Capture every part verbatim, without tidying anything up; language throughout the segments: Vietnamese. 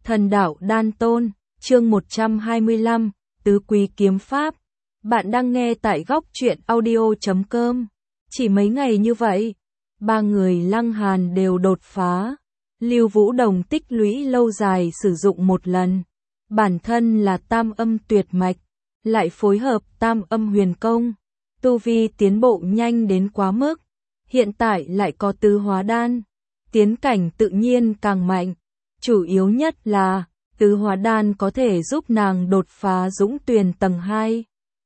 Thần đạo đan tôn, chương một trăm hai mươi lăm, tứ quý kiếm pháp. Bạn đang nghe tại góc truyện audio chấm com. Chỉ mấy ngày như vậy, ba người Lăng Hàn đều đột phá. Lưu Vũ Đồng tích lũy lâu dài sử dụng một lần. Bản thân là tam âm tuyệt mạch, lại phối hợp tam âm huyền công. Tu vi tiến bộ nhanh đến quá mức. Hiện tại lại có tứ hóa đan. Tiến cảnh tự nhiên càng mạnh. Chủ yếu nhất là, tứ hóa đan có thể giúp nàng đột phá dũng tuyền tầng hai.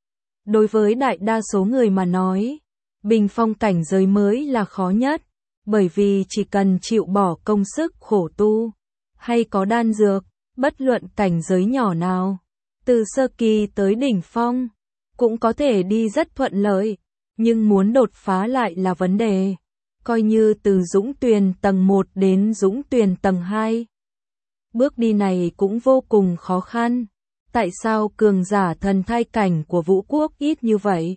Đối với đại đa số người mà nói, bình phong cảnh giới mới là khó nhất, bởi vì chỉ cần chịu bỏ công sức khổ tu, hay có đan dược, bất luận cảnh giới nhỏ nào, từ sơ kỳ tới đỉnh phong, cũng có thể đi rất thuận lợi, nhưng muốn đột phá lại là vấn đề. Coi như từ dũng tuyền tầng một đến dũng tuyền tầng hai. Bước đi này cũng vô cùng khó khăn. Tại sao cường giả thần thai cảnh của Vũ Quốc ít như vậy?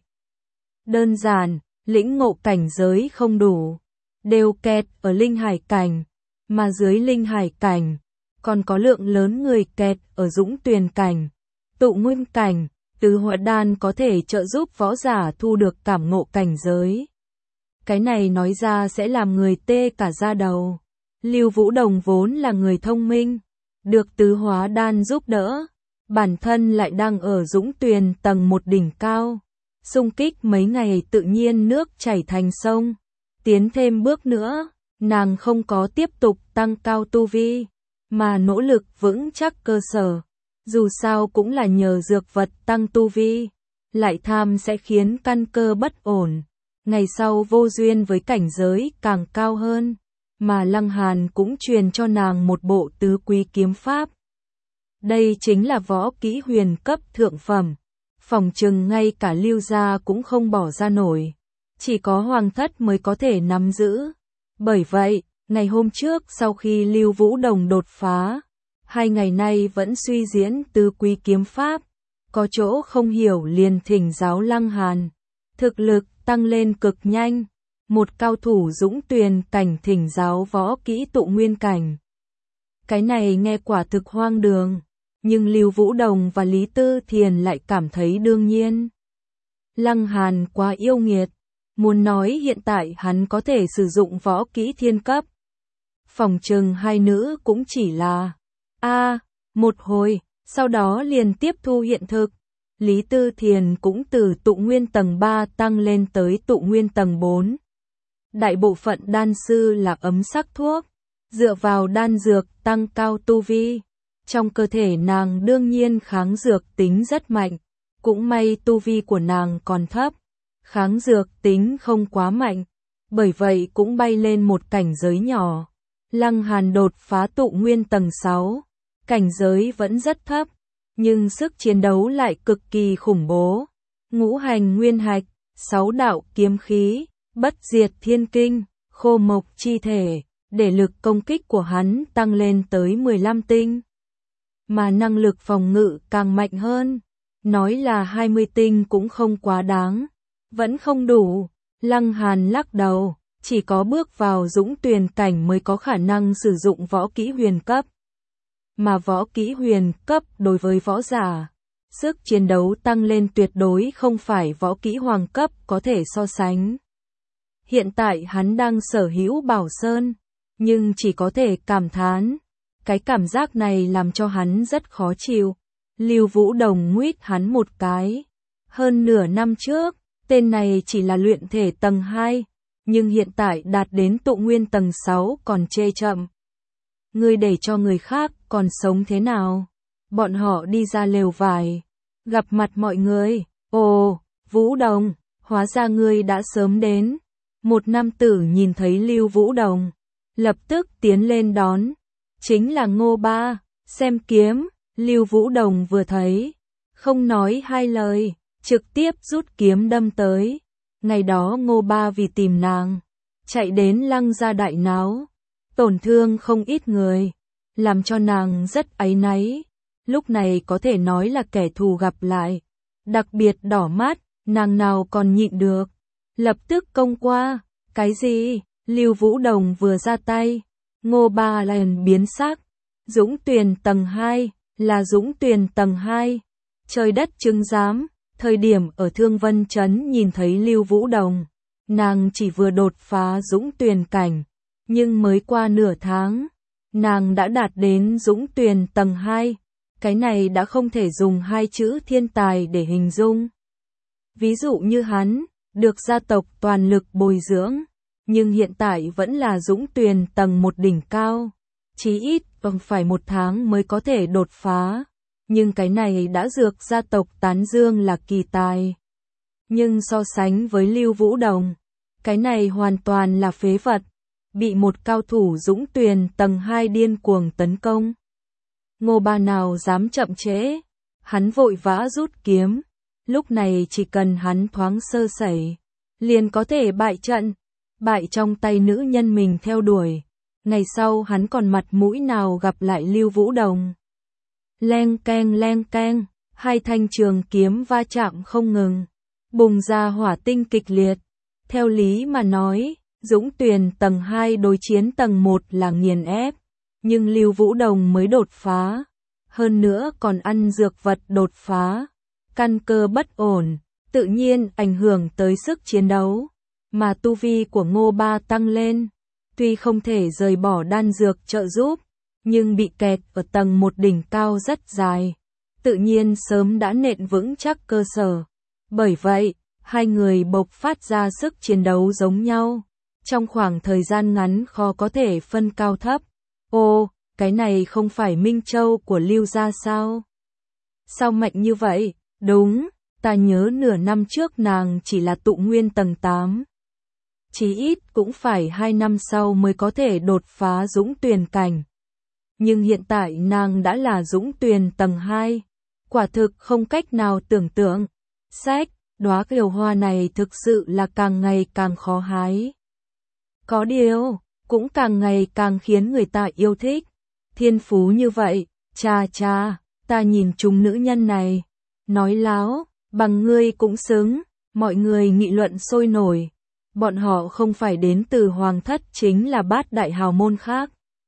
Đơn giản, lĩnh ngộ cảnh giới không đủ, đều kẹt ở linh hải cảnh, mà dưới linh hải cảnh, còn có lượng lớn người kẹt ở dũng tuyền cảnh, tụ nguyên cảnh. Tứ hóa đan có thể trợ giúp võ giả thu được cảm ngộ cảnh giới. Cái này nói ra sẽ làm người tê cả da đầu. Lưu Vũ Đồng vốn là người thông minh, được tứ hóa đan giúp đỡ, bản thân lại đang ở dũng tuyền tầng một đỉnh cao, xung kích mấy ngày tự nhiên nước chảy thành sông. Tiến thêm bước nữa, nàng không có tiếp tục tăng cao tu vi, mà nỗ lực vững chắc cơ sở. Dù sao cũng là nhờ dược vật tăng tu vi, lại tham sẽ khiến căn cơ bất ổn. Ngày sau vô duyên với cảnh giới càng cao hơn, mà Lăng Hàn cũng truyền cho nàng một bộ tứ quý kiếm pháp. Đây chính là võ kỹ huyền cấp thượng phẩm, phòng chừng ngay cả Lưu gia cũng không bỏ ra nổi, chỉ có hoàng thất mới có thể nắm giữ. Bởi vậy, ngày hôm trước sau khi Lưu Vũ Đồng đột phá, hai ngày nay vẫn suy diễn tứ quý kiếm pháp, có chỗ không hiểu liền thỉnh giáo Lăng Hàn. Thực lực tăng lên cực nhanh, một cao thủ dũng tuyền cảnh thỉnh giáo võ kỹ tụ nguyên cảnh. Cái này nghe quả thực hoang đường, nhưng Lưu Vũ Đồng và Lý Tư Thiền lại cảm thấy đương nhiên. Lăng Hàn quá yêu nghiệt, muốn nói hiện tại hắn có thể sử dụng võ kỹ thiên cấp. Phòng trừng hai nữ cũng chỉ là a à, một hồi, sau đó liền tiếp thu hiện thực. Lý Tư Thiền cũng từ tụ nguyên tầng ba tăng lên tới tụ nguyên tầng bốn. Đại bộ phận đan sư là ấm sắc thuốc, dựa vào đan dược tăng cao tu vi. Trong cơ thể nàng đương nhiên kháng dược tính rất mạnh, cũng may tu vi của nàng còn thấp, kháng dược tính không quá mạnh, bởi vậy cũng bay lên một cảnh giới nhỏ. Lăng Hàn đột phá tụ nguyên tầng sáu, cảnh giới vẫn rất thấp, nhưng sức chiến đấu lại cực kỳ khủng bố. Ngũ hành nguyên hạch, sáu đạo kiếm khí, bất diệt thiên kinh, khô mộc chi thể, để lực công kích của hắn tăng lên tới mười lăm tinh. Mà năng lực phòng ngự càng mạnh hơn, nói là hai mươi tinh cũng không quá đáng, vẫn không đủ. Lăng Hàn lắc đầu, chỉ có bước vào dũng tuyền cảnh mới có khả năng sử dụng võ kỹ huyền cấp. Mà võ kỹ huyền cấp đối với võ giả, sức chiến đấu tăng lên tuyệt đối không phải võ kỹ hoàng cấp có thể so sánh. Hiện tại hắn đang sở hữu Bảo Sơn, nhưng chỉ có thể cảm thán. Cái cảm giác này làm cho hắn rất khó chịu. Lưu Vũ Đồng nguyết hắn một cái. Hơn nửa năm trước, tên này chỉ là luyện thể tầng hai, nhưng hiện tại đạt đến tụ nguyên tầng sáu còn chê chậm. Ngươi để cho người khác còn sống thế nào? Bọn họ đi ra lều vải, gặp mặt mọi người. Ồ, Vũ Đồng, hóa ra ngươi đã sớm đến. Một nam tử nhìn thấy Lưu Vũ Đồng, lập tức tiến lên đón. Chính là Ngô Ba, xem kiếm. Lưu Vũ Đồng vừa thấy, không nói hai lời, trực tiếp rút kiếm đâm tới. Ngày đó Ngô Ba vì tìm nàng, chạy đến Lăng gia đại náo, tổn thương không ít người, làm cho nàng rất áy náy. Lúc này có thể nói là kẻ thù gặp lại, đặc biệt đỏ mắt, nàng nào còn nhịn được, lập tức công qua. Cái gì? Lưu Vũ Đồng vừa ra tay, Ngô Ba liền biến sắc, Dũng Tuyền tầng hai, là Dũng Tuyền tầng hai. Trời đất chứng giám, thời điểm ở Thương Vân Trấn nhìn thấy Lưu Vũ Đồng, nàng chỉ vừa đột phá Dũng Tuyền cảnh, nhưng mới qua nửa tháng, nàng đã đạt đến Dũng Tuyền tầng hai. Cái này đã không thể dùng hai chữ thiên tài để hình dung. Ví dụ như hắn, được gia tộc toàn lực bồi dưỡng, nhưng hiện tại vẫn là Dũng Tuyền tầng một đỉnh cao. Chí ít còn phải một tháng mới có thể đột phá. Nhưng cái này đã được gia tộc tán dương là kỳ tài. Nhưng so sánh với Lưu Vũ Đồng, cái này hoàn toàn là phế vật. Bị một cao thủ Dũng Tuyền tầng hai điên cuồng tấn công. Ngô Ba nào dám chậm trễ, hắn vội vã rút kiếm, lúc này chỉ cần hắn thoáng sơ sẩy, liền có thể bại trận, bại trong tay nữ nhân mình theo đuổi. Ngày sau hắn còn mặt mũi nào gặp lại Lưu Vũ Đồng. Leng keng leng keng, hai thanh trường kiếm va chạm không ngừng, bùng ra hỏa tinh kịch liệt. Theo lý mà nói, Dũng Tuyền tầng hai đối chiến tầng một là nghiền ép, nhưng Lưu Vũ Đồng mới đột phá, hơn nữa còn ăn dược vật đột phá, căn cơ bất ổn, tự nhiên ảnh hưởng tới sức chiến đấu, mà tu vi của Ngô Ba tăng lên, tuy không thể rời bỏ đan dược trợ giúp, nhưng bị kẹt ở tầng một đỉnh cao rất dài, tự nhiên sớm đã nện vững chắc cơ sở. Bởi vậy, hai người bộc phát ra sức chiến đấu giống nhau, trong khoảng thời gian ngắn khó có thể phân cao thấp. Ô, cái này không phải Minh Châu của Lưu gia sao? Sao mạnh như vậy? Đúng, ta nhớ nửa năm trước nàng chỉ là tụ nguyên tầng tám. Chí ít cũng phải hai năm sau mới có thể đột phá Dũng Tuyền cảnh. Nhưng hiện tại nàng đã là Dũng Tuyền tầng hai. Quả thực không cách nào tưởng tượng. Sách, đóa kiều hoa này thực sự là càng ngày càng khó hái. Có điều, cũng càng ngày càng khiến người ta yêu thích. Thiên phú như vậy, cha cha, ta nhìn chúng nữ nhân này. Nói láo, bằng ngươi cũng xứng, mọi người nghị luận sôi nổi. Bọn họ không phải đến từ hoàng thất chính là bát đại hào môn khác.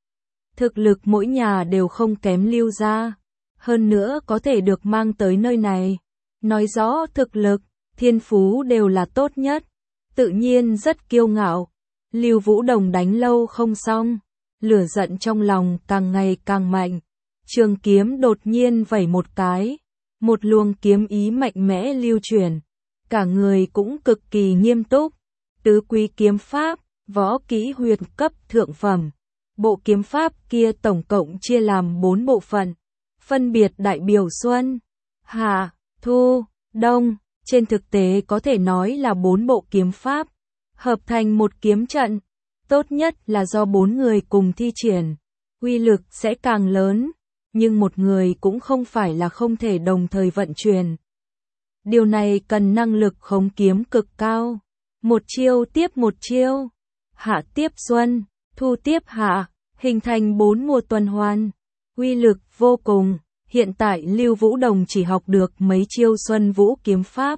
Thực lực mỗi nhà đều không kém Lưu gia, hơn nữa có thể được mang tới nơi này. Nói rõ thực lực, thiên phú đều là tốt nhất, tự nhiên rất kiêu ngạo. Lưu Vũ Đồng đánh lâu không xong, lửa giận trong lòng càng ngày càng mạnh. Trường kiếm đột nhiên vẩy một cái, một luồng kiếm ý mạnh mẽ lưu chuyển, cả người cũng cực kỳ nghiêm túc. Tứ quý kiếm pháp, võ kỹ huyền cấp thượng phẩm. Bộ kiếm pháp kia tổng cộng chia làm bốn bộ phận, phân biệt đại biểu xuân, hạ, thu, đông. Trên thực tế có thể nói là bốn bộ kiếm pháp, hợp thành một kiếm trận. Tốt nhất là do bốn người cùng thi triển, uy lực sẽ càng lớn, nhưng một người cũng không phải là không thể đồng thời vận chuyển. Điều này cần năng lực khống kiếm cực cao. Một chiêu tiếp một chiêu, hạ tiếp xuân, thu tiếp hạ, hình thành bốn mùa tuần hoàn, uy lực vô cùng. Hiện tại Lưu Vũ Đồng chỉ học được mấy chiêu Xuân Vũ kiếm pháp,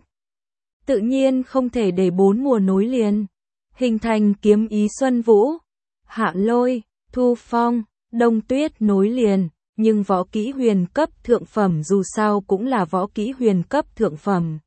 tự nhiên không thể để bốn mùa nối liền, hình thành kiếm ý Xuân Vũ, hạ lôi, thu phong, đông tuyết nối liền. Nhưng võ kỹ huyền cấp thượng phẩm dù sao cũng là võ kỹ huyền cấp thượng phẩm,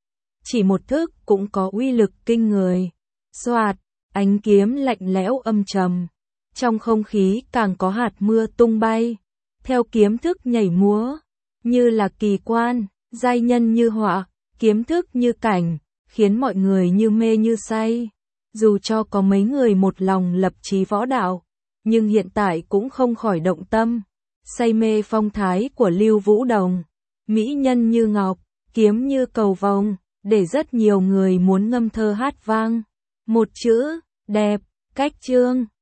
chỉ một thức cũng có uy lực kinh người. Xoạt, ánh kiếm lạnh lẽo âm trầm, trong không khí càng có hạt mưa tung bay, theo kiếm thức nhảy múa, như là kỳ quan, giai nhân như họa, kiếm thức như cảnh, khiến mọi người như mê như say. Dù cho có mấy người một lòng lập chí võ đạo, nhưng hiện tại cũng không khỏi động tâm, say mê phong thái của Lưu Vũ Đồng, mỹ nhân như ngọc, kiếm như cầu vồng, để rất nhiều người muốn ngâm thơ hát vang. Một chữ, đẹp, cách chương.